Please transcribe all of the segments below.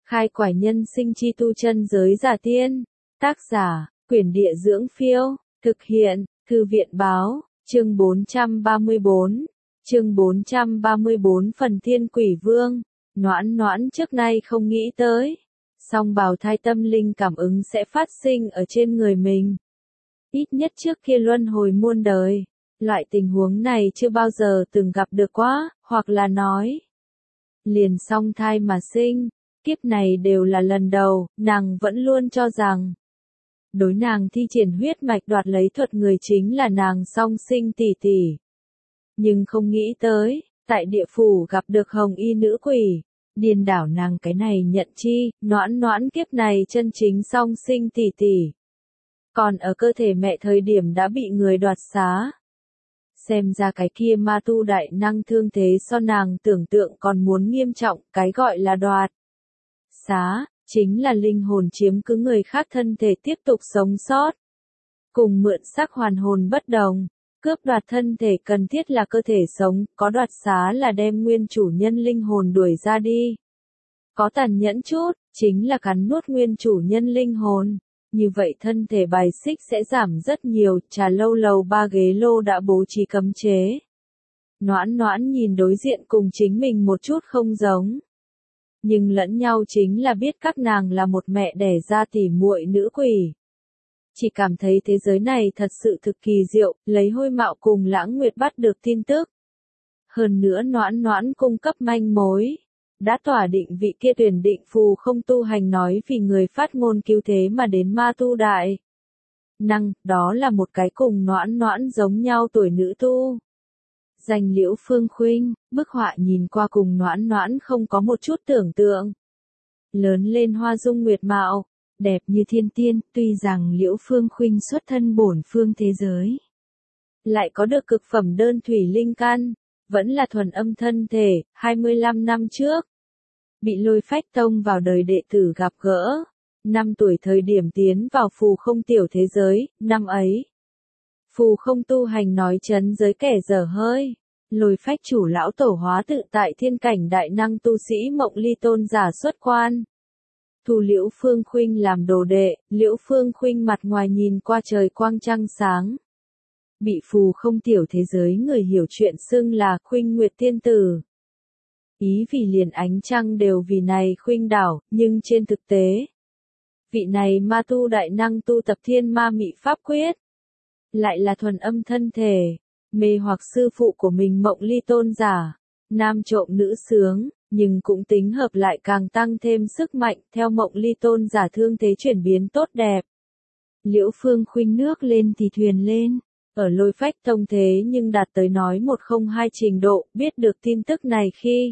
Khai quải nhân sinh chi tu chân giới giả tiên. Tác giả, Quyển Địa Dưỡng Phiêu. Thực hiện, Thư viện Báo. Chương 434. Chương 434 Phần Thiên Quỷ Vương. Noãn Noãn trước nay không nghĩ tới. Song bào thai tâm linh cảm ứng sẽ phát sinh ở trên người mình. Ít nhất trước kia luân hồi muôn đời. Loại tình huống này chưa bao giờ từng gặp được quá, hoặc là nói. Liền song thai mà sinh. Kiếp này đều là lần đầu, nàng vẫn luôn cho rằng. Đối nàng thi triển huyết mạch đoạt lấy thuật người chính là nàng song sinh tỷ tỷ. Nhưng không nghĩ tới, tại địa phủ gặp được hồng y nữ quỷ. Điên đảo nàng cái này nhận chi, Noãn Noãn kiếp này chân chính song sinh tỷ tỷ. Còn ở cơ thể mẹ thời điểm đã bị người đoạt xá. Xem ra cái kia ma tu đại năng thương thế so nàng tưởng tượng còn muốn nghiêm trọng, cái gọi là đoạt xá, chính là linh hồn chiếm cứ người khác thân thể tiếp tục sống sót. Cùng mượn xác hoàn hồn bất đồng, cướp đoạt thân thể cần thiết là cơ thể sống, có đoạt xá là đem nguyên chủ nhân linh hồn đuổi ra đi. Có tàn nhẫn chút, chính là cắn nuốt nguyên chủ nhân linh hồn. Như vậy thân thể bài xích sẽ giảm rất nhiều, trà lâu lầu ba ghế lô đã bố trí cấm chế. Noãn Noãn nhìn đối diện cùng chính mình một chút không giống. Nhưng lẫn nhau chính là biết các nàng là một mẹ đẻ ra tỉ muội nữ quỷ. Chỉ cảm thấy thế giới này thật sự thực kỳ diệu, lấy hôi mạo cùng Lãng Nguyệt bắt được tin tức. Hơn nữa Noãn Noãn cung cấp manh mối. Đã tỏa định vị kia tuyển định phù không tu hành nói vì người phát ngôn cứu thế mà đến ma tu đại năng, đó là một cái cùng Noãn Noãn giống nhau tuổi nữ tu. Danh Liễu Phương Khuynh, bức họa nhìn qua cùng Noãn Noãn không có một chút tưởng tượng. Lớn lên hoa dung nguyệt mạo, đẹp như thiên tiên, tuy rằng Liễu Phương Khuynh xuất thân bổn phương thế giới. Lại có được cực phẩm đơn thủy linh căn, vẫn là thuần âm thân thể, 25 năm trước. Bị Lôi Phách Tông vào đời đệ tử gặp gỡ. 5 tuổi thời điểm tiến vào phù không tiểu thế giới, năm ấy. Phù không tu hành nói chấn giới kẻ dở hơi. Lôi Phách chủ lão tổ hóa tự tại thiên cảnh đại năng tu sĩ Mộng Ly tôn giả xuất quan. Thu Liễu Phương Khuynh làm đồ đệ, Liễu Phương Khuynh mặt ngoài nhìn qua trời quang trăng sáng. Bị phù không tiểu thế giới người hiểu chuyện xưng là Khuynh Nguyệt Tiên Tử. Ý vì liền ánh trăng đều vì này khuynh đảo, nhưng trên thực tế. Vị này ma tu đại năng tu tập thiên ma mị pháp quyết. Lại là thuần âm thân thể, mê hoặc sư phụ của mình Mộng Ly tôn giả. Nam trộm nữ sướng, nhưng cũng tính hợp lại càng tăng thêm sức mạnh theo Mộng Ly tôn giả thương thế chuyển biến tốt đẹp. Liễu Phương Khuynh nước lên thì thuyền lên. Ở Lôi Phách Tông thế nhưng đạt tới nói 102 trình độ, biết được tin tức này khi.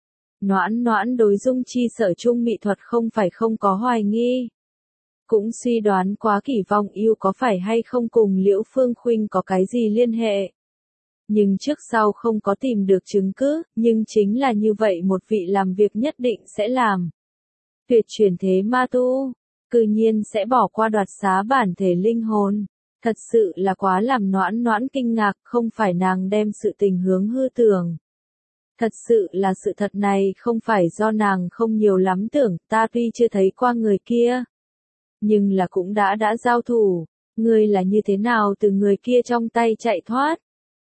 Noãn Noãn đối dung chi sở chung mỹ thuật không phải không có hoài nghi. Cũng suy đoán quá Kỷ Vong Yêu có phải hay không cùng Liễu Phương Khuynh có cái gì liên hệ. Nhưng trước sau không có tìm được chứng cứ, nhưng chính là như vậy một vị làm việc nhất định sẽ làm. Tuyệt truyền thế ma tu, cư nhiên sẽ bỏ qua đoạt xá bản thể linh hồn. Thật sự là quá làm Noãn Noãn kinh ngạc, không phải nàng đem sự tình hướng hư tưởng. Thật sự là sự thật này không phải do nàng không nhiều lắm tưởng, ta tuy chưa thấy qua người kia. Nhưng là cũng đã giao thủ, ngươi là như thế nào từ người kia trong tay chạy thoát.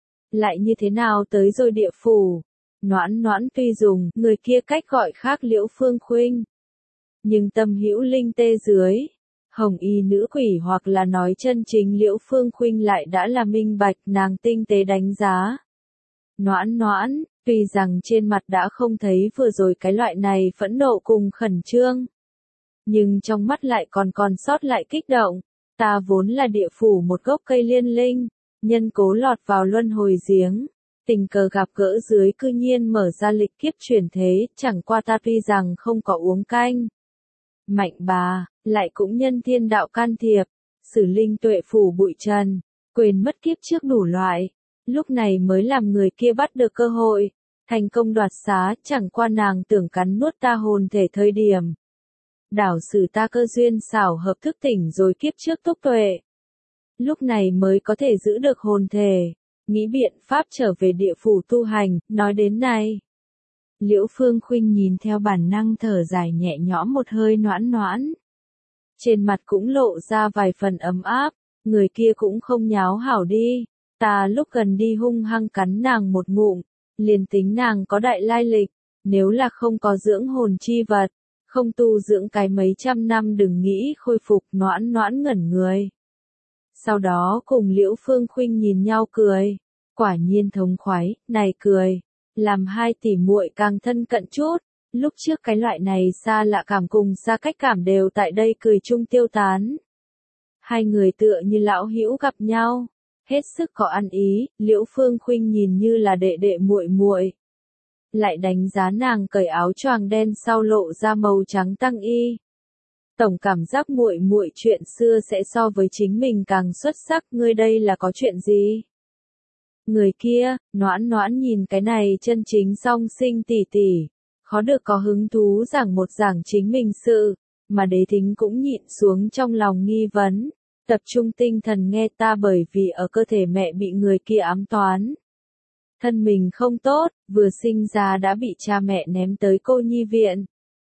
Lại như thế nào tới rồi địa phủ. Noãn Noãn tuy dùng, người kia cách gọi khác Liễu Phương Khuynh. Nhưng tâm hữu linh tê dưới. Hồng y nữ quỷ hoặc là nói chân chính Liễu Phương Khuynh lại đã là minh bạch nàng tinh tế đánh giá. Noãn Noãn, tuy rằng trên mặt đã không thấy vừa rồi cái loại này phẫn nộ cùng khẩn trương. Nhưng trong mắt lại còn sót lại kích động. Ta vốn là địa phủ một gốc cây liên linh, nhân cố lọt vào luân hồi giếng. Tình cờ gặp gỡ dưới cư nhiên mở ra lịch kiếp chuyển thế, chẳng qua ta tuy rằng không có uống canh. Mạnh bà, lại cũng nhân thiên đạo can thiệp, xử linh tuệ phủ bụi trần, quên mất kiếp trước đủ loại. Lúc này mới làm người kia bắt được cơ hội, thành công đoạt xá, chẳng qua nàng tưởng cắn nuốt ta hồn thể thời điểm. Đảo xử ta cơ duyên xảo hợp thức tỉnh rồi kiếp trước túc tuệ. Lúc này mới có thể giữ được hồn thể, nghĩ biện pháp trở về địa phủ tu hành, nói đến này. Liễu Phương Khuynh nhìn theo bản năng thở dài nhẹ nhõm một hơi noãn noãn. Trên mặt cũng lộ ra vài phần ấm áp, người kia cũng không nháo hảo đi. Ta lúc gần đi hung hăng cắn nàng một ngụm, liền tính nàng có đại lai lịch, nếu là không có dưỡng hồn chi vật, không tu dưỡng cái mấy trăm năm đừng nghĩ khôi phục. Noãn noãn ngẩn người. Sau đó cùng Liễu Phương Khuynh nhìn nhau cười, quả nhiên thống khoái, này cười, làm hai tỷ muội càng thân cận chút, lúc trước cái loại này xa lạ cảm cùng xa cách cảm đều tại đây cười chung tiêu tán. Hai người tựa như lão hữu gặp nhau, hết sức có ăn ý, Liễu Phương Khuynh nhìn như là đệ đệ muội muội, lại đánh giá nàng cởi áo choàng đen sau lộ ra màu trắng tăng y. Tổng cảm giác muội muội chuyện xưa sẽ so với chính mình càng xuất sắc, ngươi đây là có chuyện gì? Người kia, noãn noãn nhìn cái này chân chính song sinh tỷ tỷ, khó được có hứng thú giảng một giảng chính mình sự, mà Đế Thính cũng nhịn xuống trong lòng nghi vấn, tập trung tinh thần nghe ta bởi vì ở cơ thể mẹ bị người kia ám toán. Thân mình không tốt, vừa sinh ra đã bị cha mẹ ném tới cô nhi viện.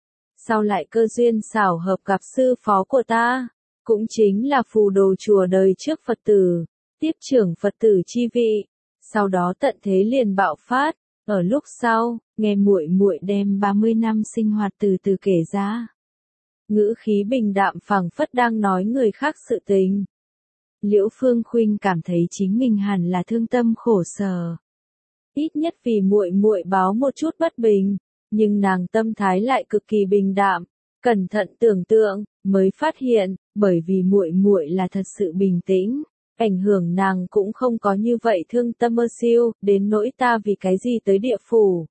Sau lại cơ duyên xảo hợp gặp sư phó của ta, cũng chính là phù đồ chùa đời trước Phật tử, tiếp trưởng Phật tử chi vị, sau đó tận thế liền bạo phát, ở lúc sau, nghe muội muội đem 30 năm sinh hoạt từ từ kể ra. Ngữ khí bình đạm phảng phất đang nói người khác sự tình. Liễu Phương Khuynh cảm thấy chính mình hẳn là thương tâm khổ sở. Ít nhất vì muội muội báo một chút bất bình, nhưng nàng tâm thái lại cực kỳ bình đạm, cẩn thận tưởng tượng, mới phát hiện, bởi vì muội muội là thật sự bình tĩnh, ảnh hưởng nàng cũng không có như vậy thương tâm ơ siêu, đến nỗi ta vì cái gì tới địa phủ.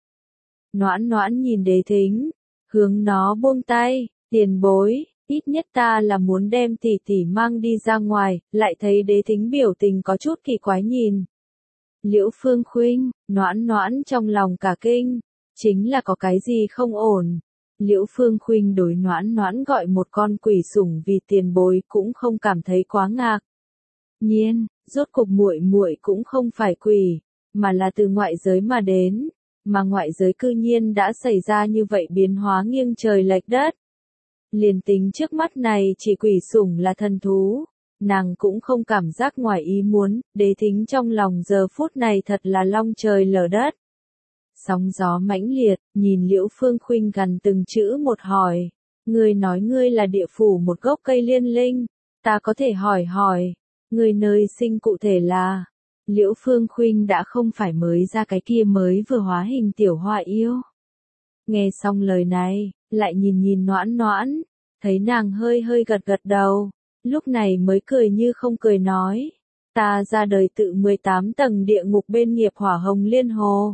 Noãn noãn nhìn Đế Thính, hướng nó buông tay, tiền bối, ít nhất ta là muốn đem tỷ tỷ mang đi ra ngoài, lại thấy Đế Thính biểu tình có chút kỳ quái nhìn. Liễu Phương Khuynh, noãn noãn trong lòng cả kinh, chính là có cái gì không ổn. Liễu Phương Khuynh đối noãn noãn gọi một con quỷ sủng vì tiền bối cũng không cảm thấy quá ngạc nhiên, rốt cuộc muội muội cũng không phải quỷ, mà là từ ngoại giới mà đến, mà ngoại giới cư nhiên đã xảy ra như vậy biến hóa nghiêng trời lệch đất. Liền tính trước mắt này chỉ quỷ sủng là thần thú, nàng cũng không cảm giác ngoài ý muốn, Đế Thính trong lòng giờ phút này thật là long trời lở đất. Sóng gió mãnh liệt, nhìn Liễu Phương Khuynh gần từng chữ một hỏi, ngươi nói ngươi là địa phủ một gốc cây liên linh, ta có thể hỏi hỏi, ngươi nơi sinh cụ thể là. Liễu Phương Khuynh đã không phải mới ra cái kia mới vừa hóa hình tiểu hoa yêu. Nghe xong lời này, lại nhìn nhìn noãn noãn, thấy nàng hơi hơi gật gật đầu, lúc này mới cười như không cười nói, ta ra đời tự 18 tầng địa ngục bên nghiệp hỏa hồng liên hồ.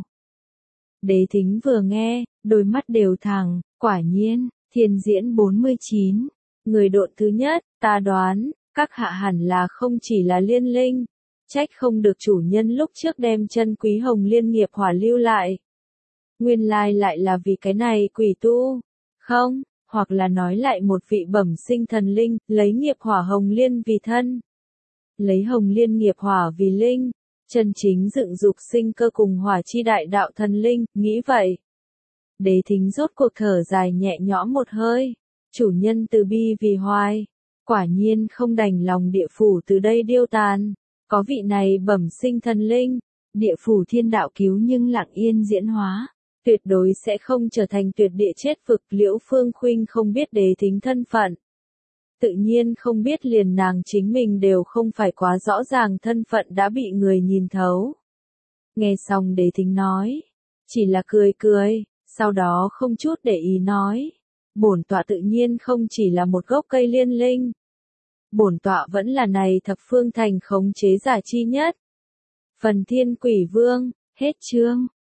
Đế Thính vừa nghe, đôi mắt đều thẳng, quả nhiên, thiên diễn 49, người độn thứ nhất, ta đoán, các hạ hẳn là không chỉ là liên linh, trách không được chủ nhân lúc trước đem chân quý hồng liên nghiệp hỏa lưu lại. Nguyên lai lại là vì cái này quỷ tu, không, hoặc là nói lại một vị bẩm sinh thần linh, lấy nghiệp hỏa hồng liên vì thân. Lấy hồng liên nghiệp hỏa vì linh, chân chính dựng dục sinh cơ cùng hỏa chi đại đạo thần linh, nghĩ vậy. Đế Thính rốt cuộc thở dài nhẹ nhõm một hơi, chủ nhân từ bi vì hoài, quả nhiên không đành lòng địa phủ từ đây điêu tàn, có vị này bẩm sinh thần linh, địa phủ thiên đạo cứu nhưng lặng yên diễn hóa, tuyệt đối sẽ không trở thành tuyệt địa chết vực. Liễu Phương Khuynh không biết Đế Thính thân phận. Tự nhiên không biết liền nàng chính mình đều không phải quá rõ ràng thân phận đã bị người nhìn thấu. Nghe xong Đế Thính nói, chỉ là cười cười, sau đó không chút để ý nói, bổn tọa tự nhiên không chỉ là một gốc cây liên linh. Bổn tọa vẫn là này thập phương thành khống chế giả chi nhất. Phần Thiên Quỷ Vương, hết chương.